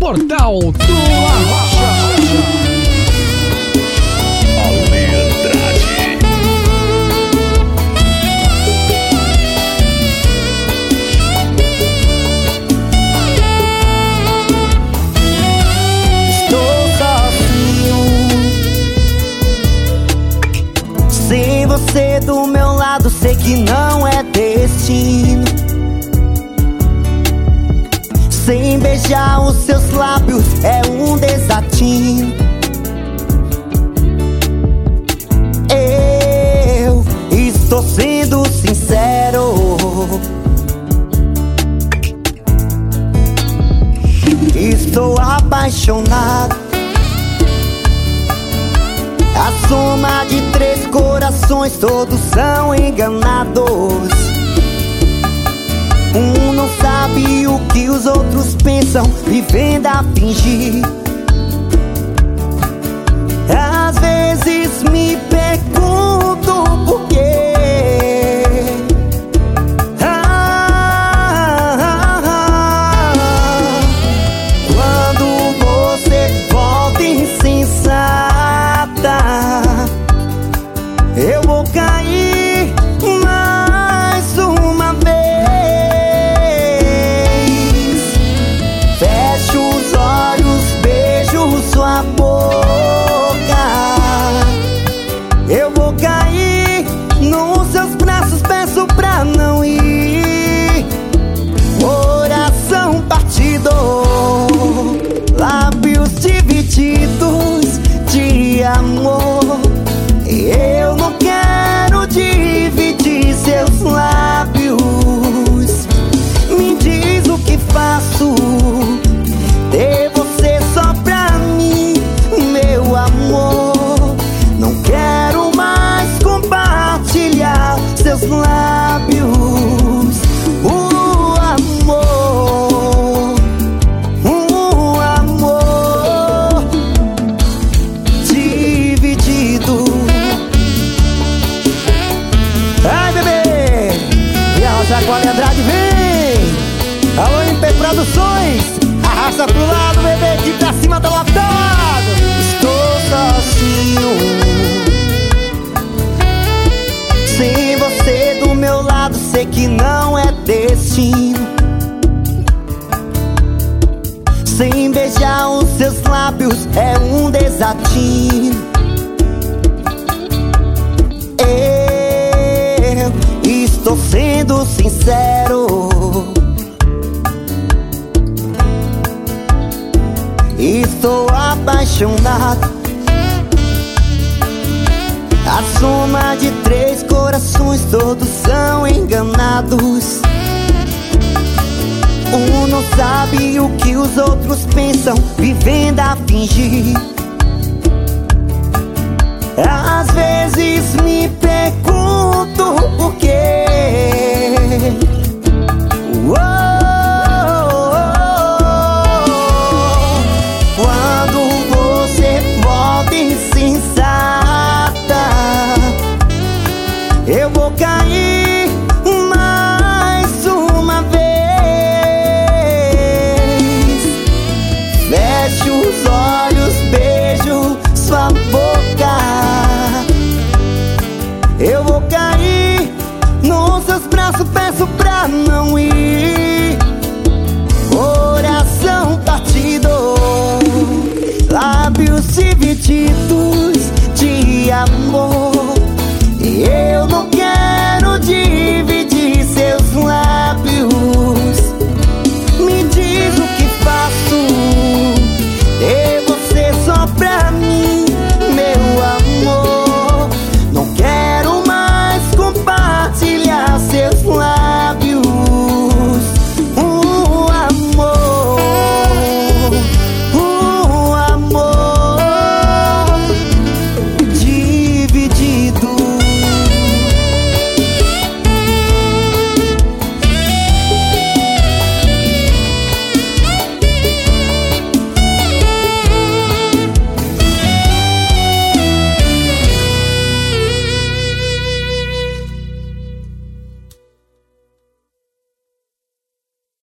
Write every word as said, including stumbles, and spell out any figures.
Portal do Arrocha. Sem você do meu lado, sei que não é destino. Sem beijar os seus lábios, é um desatino. Eu estou sendo sincero, estou apaixonado. A soma de três corações, todos são enganados. Um não sabe o que os outros pensam, vivendo a fingir. Às vezes me pergunto por quê. Ah, ah, ah, quando você volta insensata, eu vou cair mais uma vez. Fecho os olhos, beijo sua boca. Eu vou cair nos seus braços, peço pra não ir. Coração partido, lábios divididos de amor. Eu não quero dividir seus lábios. Me diz o que faço, ter você só pra mim, meu amor. Não quero mais compartilhar seus lábios. O amor, o amor dividido. Ai, bebê! E a Rosa Cláudia Andrade vem! Alô, M P Produções! Arrasta pro lado, bebê, que pra cima tá lotado! Estou sozinho, sem você do meu lado, sei que não é destino. Sem beijar os seus lábios, é um desatino. Estou sendo sincero, estou apaixonado. A soma de três corações, todos são enganados. Um não sabe o que os outros pensam, vivendo a fingir. Às vezes me pergunto por quê. Oh, oh, oh. Quando você volta insensata, eu vou cair mais uma vez. Fecho os olhos, beijo sua boca.